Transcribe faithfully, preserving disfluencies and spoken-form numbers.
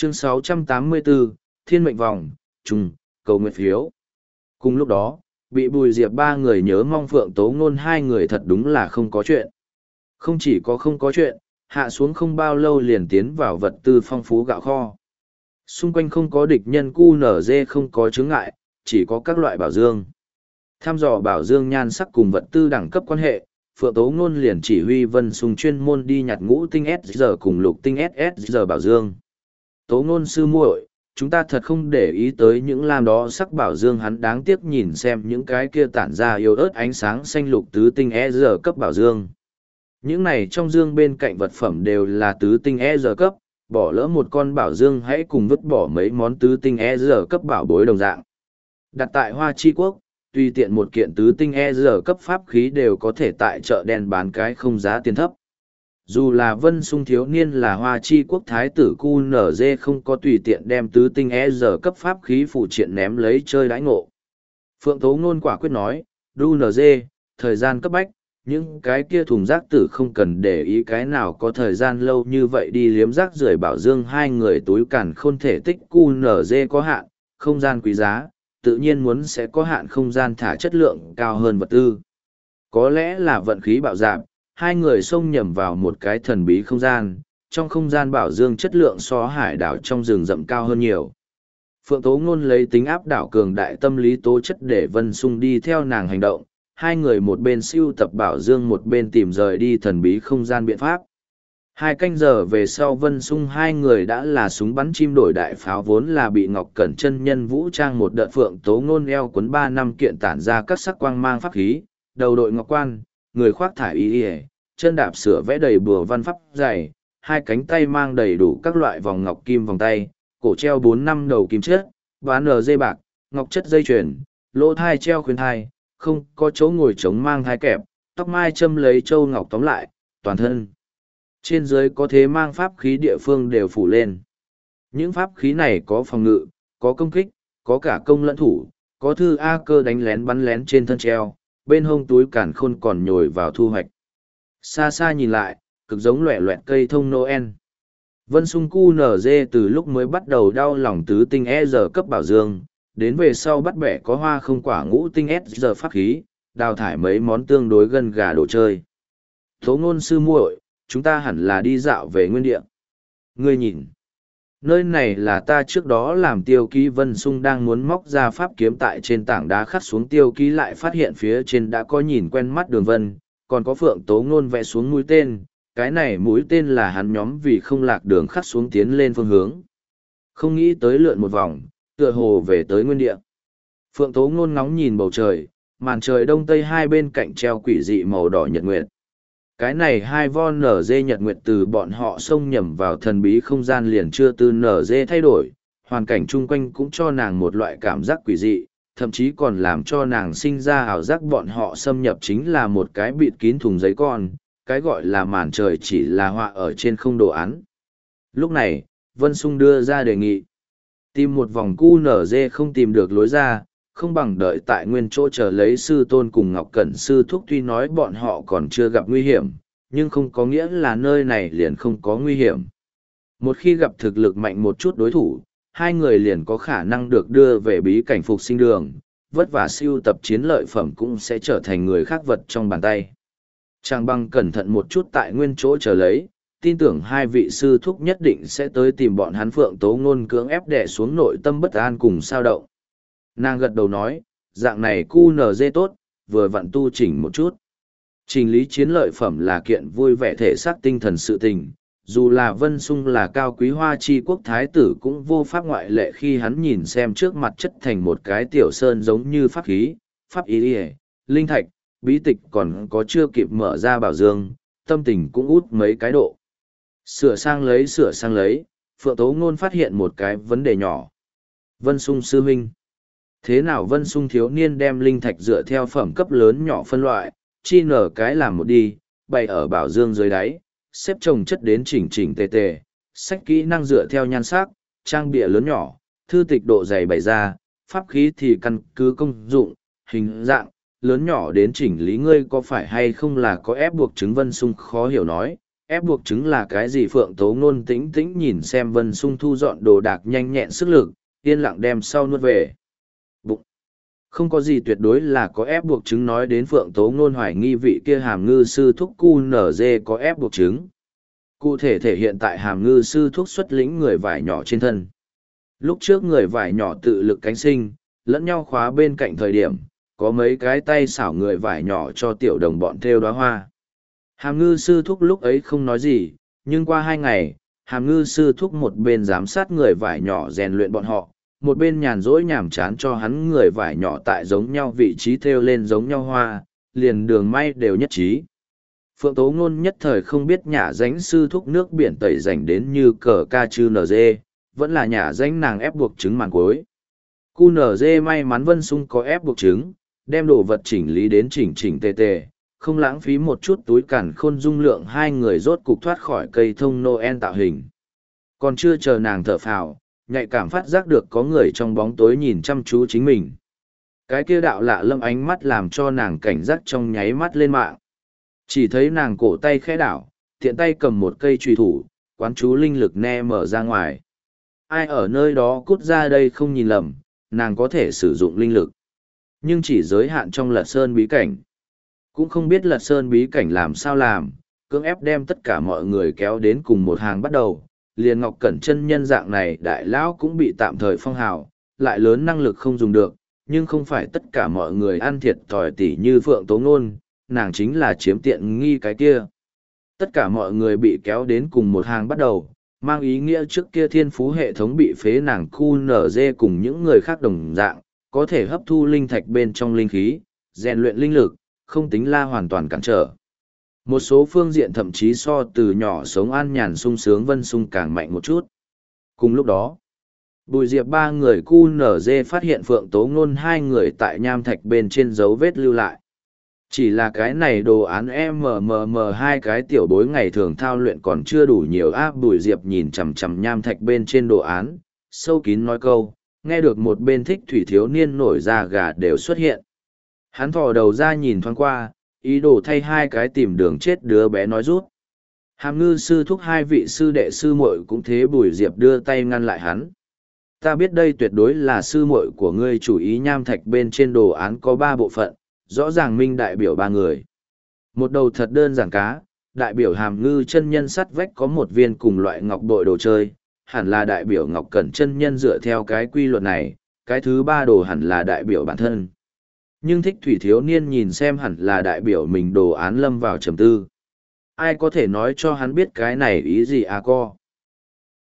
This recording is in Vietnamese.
Chương sáu trăm tám mươi bốn, Thiên mệnh vòng, trùng, cầu nguyện phiếu. Cùng lúc đó, bị Bùi Diệp ba người nhớ mong Phượng Tố Ngôn hai người thật đúng là không có chuyện. Không chỉ có không có chuyện, hạ xuống không bao lâu liền tiến vào vật tư phong phú gạo kho. Xung quanh không có địch nhân, cu nở dê không có chướng ngại, chỉ có các loại bảo dương. Tham dò bảo dương nhan sắc cùng vật tư đẳng cấp quan hệ, Phượng Tố Ngôn liền chỉ huy Vân Sung chuyên môn đi nhặt ngũ tinh ét giờ cùng lục tinh ét ét giờ bảo dương. Tố Ngôn sư muội, chúng ta thật không để ý tới những lam đó sắc bảo dương, hắn đáng tiếc nhìn xem những cái kia tản ra yếu ớt ánh sáng xanh lục tứ tinh e giờ cấp bảo dương. Những này trong dương bên cạnh vật phẩm đều là tứ tinh e giờ cấp, bỏ lỡ một con bảo dương hãy cùng vứt bỏ mấy món tứ tinh e giờ cấp bảo bối đồng dạng. Đặt tại Hoa Chi Quốc, tùy tiện một kiện tứ tinh e giờ cấp pháp khí đều có thể tại chợ đen bán cái không giá tiền thấp. Dù là Vân Sung thiếu niên là Hoa Chi Quốc thái tử cu nở dê không có tùy tiện đem tứ tinh e giờ cấp pháp khí phụ triện ném lấy chơi đãi ngộ. Phượng Tố Ngôn quả quyết nói, đu nở dê, thời gian cấp bách, những cái kia thùng rác tử không cần để ý cái nào có thời gian lâu như vậy đi liếm rác rưởi bảo dương, hai người túi cản khôn thể tích cu nở dê có hạn, không gian quý giá, tự nhiên muốn sẽ có hạn không gian thả chất lượng cao hơn vật tư. Có lẽ là vận khí bạo dạp, hai người xông nhầm vào một cái thần bí không gian, trong không gian bảo dương chất lượng so hải đảo trong rừng rậm cao hơn nhiều. Phượng Tố Ngôn lấy tính áp đảo cường đại tâm lý tố chất để Vân Sung đi theo nàng hành động, hai người một bên siêu tập bảo dương một bên tìm rời đi thần bí không gian biện pháp. Hai canh giờ về sau Vân Sung hai người đã là súng bắn chim đổi đại pháo, vốn là bị Ngọc Cẩn chân nhân vũ trang một đợt. Phượng Tố Ngôn eo quấn ba năm kiện tản ra các sắc quang mang pháp khí, đầu đội ngọc quan, người khoác thải y y, chân đạp sửa vẽ đầy bùa văn pháp dày, hai cánh tay mang đầy đủ các loại vòng ngọc kim vòng tay, cổ treo bốn năm đầu kim chất, ván nở dây bạc, ngọc chất dây chuyền, lỗ thai treo khuyên thai, không có chỗ ngồi chống mang thai kẹp, tóc mai châm lấy châu ngọc, tóm lại, toàn thân trên dưới có thế mang pháp khí địa phương đều phủ lên. Những pháp khí này có phòng ngự, có công kích, có cả công lẫn thủ, có thư A cơ đánh lén bắn lén trên thân treo, bên hông túi cản khôn còn nhồi vào thu hoạch. Xa xa nhìn lại, cực giống loẹ loẹt cây thông Noel. Vân Sung cu nở dê từ lúc mới bắt đầu đau lòng tứ tinh e giờ cấp bảo dương, đến về sau bắt bẻ có hoa không quả ngũ tinh S giờ pháp khí, đào thải mấy món tương đối gân gà đồ chơi. Tố Ngôn sư muội, chúng ta hẳn là đi dạo về nguyên địa. Ngươi nhìn, nơi này là ta trước đó làm tiêu ký. Vân Sung đang muốn móc ra pháp kiếm tại trên tảng đá khắc xuống tiêu ký, lại phát hiện phía trên đã có nhìn quen mắt đường vân, còn có Phượng Tố Ngôn vẽ xuống mũi tên, cái này mũi tên là hắn nhóm vì không lạc đường khắc xuống tiến lên phương hướng. Không nghĩ tới lượn một vòng, tựa hồ về tới nguyên địa. Phượng Tố Ngôn ngóng nhìn bầu trời, màn trời đông tây hai bên cạnh treo quỷ dị màu đỏ nhật nguyệt. Cái này hai von nở dê nhật nguyệt từ bọn họ xông nhầm vào thần bí không gian liền chưa từ nở dê thay đổi, hoàn cảnh chung quanh cũng cho nàng một loại cảm giác quỷ dị, thậm chí còn làm cho nàng sinh ra ảo giác bọn họ xâm nhập chính là một cái bịt kín thùng giấy con, cái gọi là màn trời chỉ là họa ở trên không đồ án. Lúc này, Vân Sung đưa ra đề nghị. Tìm một vòng cu nở dê không tìm được lối ra, không bằng đợi tại nguyên chỗ chờ lấy sư tôn cùng Ngọc Cẩn sư thúc. Tuy nói bọn họ còn chưa gặp nguy hiểm, nhưng không có nghĩa là nơi này liền không có nguy hiểm. Một khi gặp thực lực mạnh một chút đối thủ, hai người liền có khả năng được đưa về bí cảnh phục sinh đường, vất vả siêu tập chiến lợi phẩm cũng sẽ trở thành người khác vật trong bàn tay. Trang băng cẩn thận một chút tại nguyên chỗ chờ lấy, tin tưởng hai vị sư thúc nhất định sẽ tới tìm bọn hắn. Phượng Tố Ngôn cưỡng ép đè xuống nội tâm bất an cùng sao động. Nàng gật đầu nói, dạng này cu nở dê tốt, vừa vặn tu chỉnh một chút. Chỉnh lý chiến lợi phẩm là kiện vui vẻ thể xác tinh thần sự tình, dù là Vân Sung là cao quý Hoa Chi Quốc thái tử cũng vô pháp ngoại lệ. Khi hắn nhìn xem trước mặt chất thành một cái tiểu sơn giống như pháp khí, pháp ý, linh thạch, bí tịch còn có chưa kịp mở ra bảo dương, tâm tình cũng út mấy cái độ. Sửa sang lấy sửa sang lấy, Phượng Tố Ngôn phát hiện một cái vấn đề nhỏ. Vân Sung sư huynh, thế nào Vân Sung thiếu niên đem linh thạch dựa theo phẩm cấp lớn nhỏ phân loại, chi nở cái làm một đi, bày ở bảo dương dưới đáy, xếp chồng chất đến chỉnh chỉnh tề tề, sách kỹ năng dựa theo nhan sắc, trang bìa lớn nhỏ, thư tịch độ dày bày ra, pháp khí thì căn cứ công dụng, hình dạng, lớn nhỏ đến chỉnh lý. Ngươi có phải hay không là có ép buộc chứng? Vân Sung khó hiểu nói, Ép buộc chứng là cái gì? Phượng Tố Ngôn tĩnh tĩnh nhìn xem Vân Sung thu dọn đồ đạc nhanh nhẹn sức lực, yên lặng đem sau nuốt về. Bụng. Không có gì tuyệt đối là có ép buộc chứng. Nói đến Phượng Tố Ngôn hoài nghi vị kia Hàm Ngư sư thúc cu nở dê có ép buộc chứng. Cụ thể thể hiện tại Hàm Ngư sư thúc xuất lĩnh người vải nhỏ trên thân. Lúc trước người vải nhỏ tự lực cánh sinh, lẫn nhau khóa bên cạnh thời điểm, có mấy cái tay xảo người vải nhỏ cho tiểu đồng bọn thêu đóa hoa. Hàm Ngư sư thúc lúc ấy không nói gì, nhưng qua hai ngày, Hàm Ngư sư thúc một bên giám sát người vải nhỏ rèn luyện bọn họ, một bên nhàn rỗi nhảm chán cho hắn người vải nhỏ tại giống nhau vị trí thêu lên giống nhau hoa, liền đường may đều nhất trí. Phượng Tố Ngôn nhất thời không biết nhà danh sư thúc nước biển tẩy rảnh đến như cờ ca chư nờ dê, vẫn là nhà danh nàng ép buộc chứng màn cuối. Cu nở dê may mắn Vân Sung có ép buộc chứng, đem đồ vật chỉnh lý đến chỉnh chỉnh tề tề, không lãng phí một chút túi cản khôn dung lượng, hai người rốt cục thoát khỏi cây thông Noel tạo hình. Còn chưa chờ nàng thở phào, nhạy cảm phát giác được có người trong bóng tối nhìn chăm chú chính mình. Cái kia đạo lạ lâm ánh mắt làm cho nàng cảnh giác trong nháy mắt lên mạng. Chỉ thấy nàng cổ tay khẽ đảo, tiện tay cầm một cây trùy thủ, quán chú linh lực ne mở ra ngoài. Ai ở nơi đó cút ra đây không nhìn lầm, nàng có thể sử dụng linh lực. Nhưng chỉ giới hạn trong Lật Sơn bí cảnh. Cũng không biết Lật Sơn bí cảnh làm sao làm, cưỡng ép đem tất cả mọi người kéo đến cùng một hàng bắt đầu. Liền Ngọc Cẩn chân nhân dạng này đại lão cũng bị tạm thời phong hào, lại lớn năng lực không dùng được, nhưng không phải tất cả mọi người ăn thiệt thòi tỉ như Phượng Tố Ngôn, nàng chính là chiếm tiện nghi cái kia. Tất cả mọi người bị kéo đến cùng một hàng bắt đầu, mang ý nghĩa trước kia thiên phú hệ thống bị phế, nàng khu nở dê cùng những người khác đồng dạng, có thể hấp thu linh thạch bên trong linh khí, rèn luyện linh lực, không tính la hoàn toàn cản trở. Một số phương diện thậm chí so từ nhỏ sống an nhàn sung sướng Vân Sung càng mạnh một chút. Cùng lúc đó, Bùi Diệp ba người cu nở dê phát hiện Phượng Tố Ngôn hai người tại nham thạch bên trên dấu vết lưu lại. Chỉ là cái này đồ án em em em hai cái tiểu bối ngày thường thao luyện còn chưa đủ nhiều áp. Bùi Diệp nhìn chằm chằm nham thạch bên trên đồ án, sâu kín nói câu, nghe được một bên thích thủy thiếu niên nổi da gà đều xuất hiện. Hắn thò đầu ra nhìn thoáng qua, ý đồ thay hai cái tìm đường chết đứa bé nói rút. Hàm Ngư sư thúc hai vị sư đệ sư muội cũng thế. Bùi Diệp đưa tay ngăn lại hắn. Ta biết đây tuyệt đối là sư muội của ngươi, chủ ý nham thạch bên trên đồ án có ba bộ phận, rõ ràng minh đại biểu ba người. Một đầu thật đơn giản cá, đại biểu Hàm Ngư chân nhân sắt vách có một viên cùng loại ngọc bội đồ chơi, hẳn là đại biểu Ngọc Cẩn chân nhân dựa theo cái quy luật này, cái thứ ba đồ hẳn là đại biểu bản thân. Nhưng thích thủy thiếu niên nhìn xem hẳn là đại biểu mình đồ án lâm vào trầm tư. Ai có thể nói cho hắn biết cái này ý gì à co?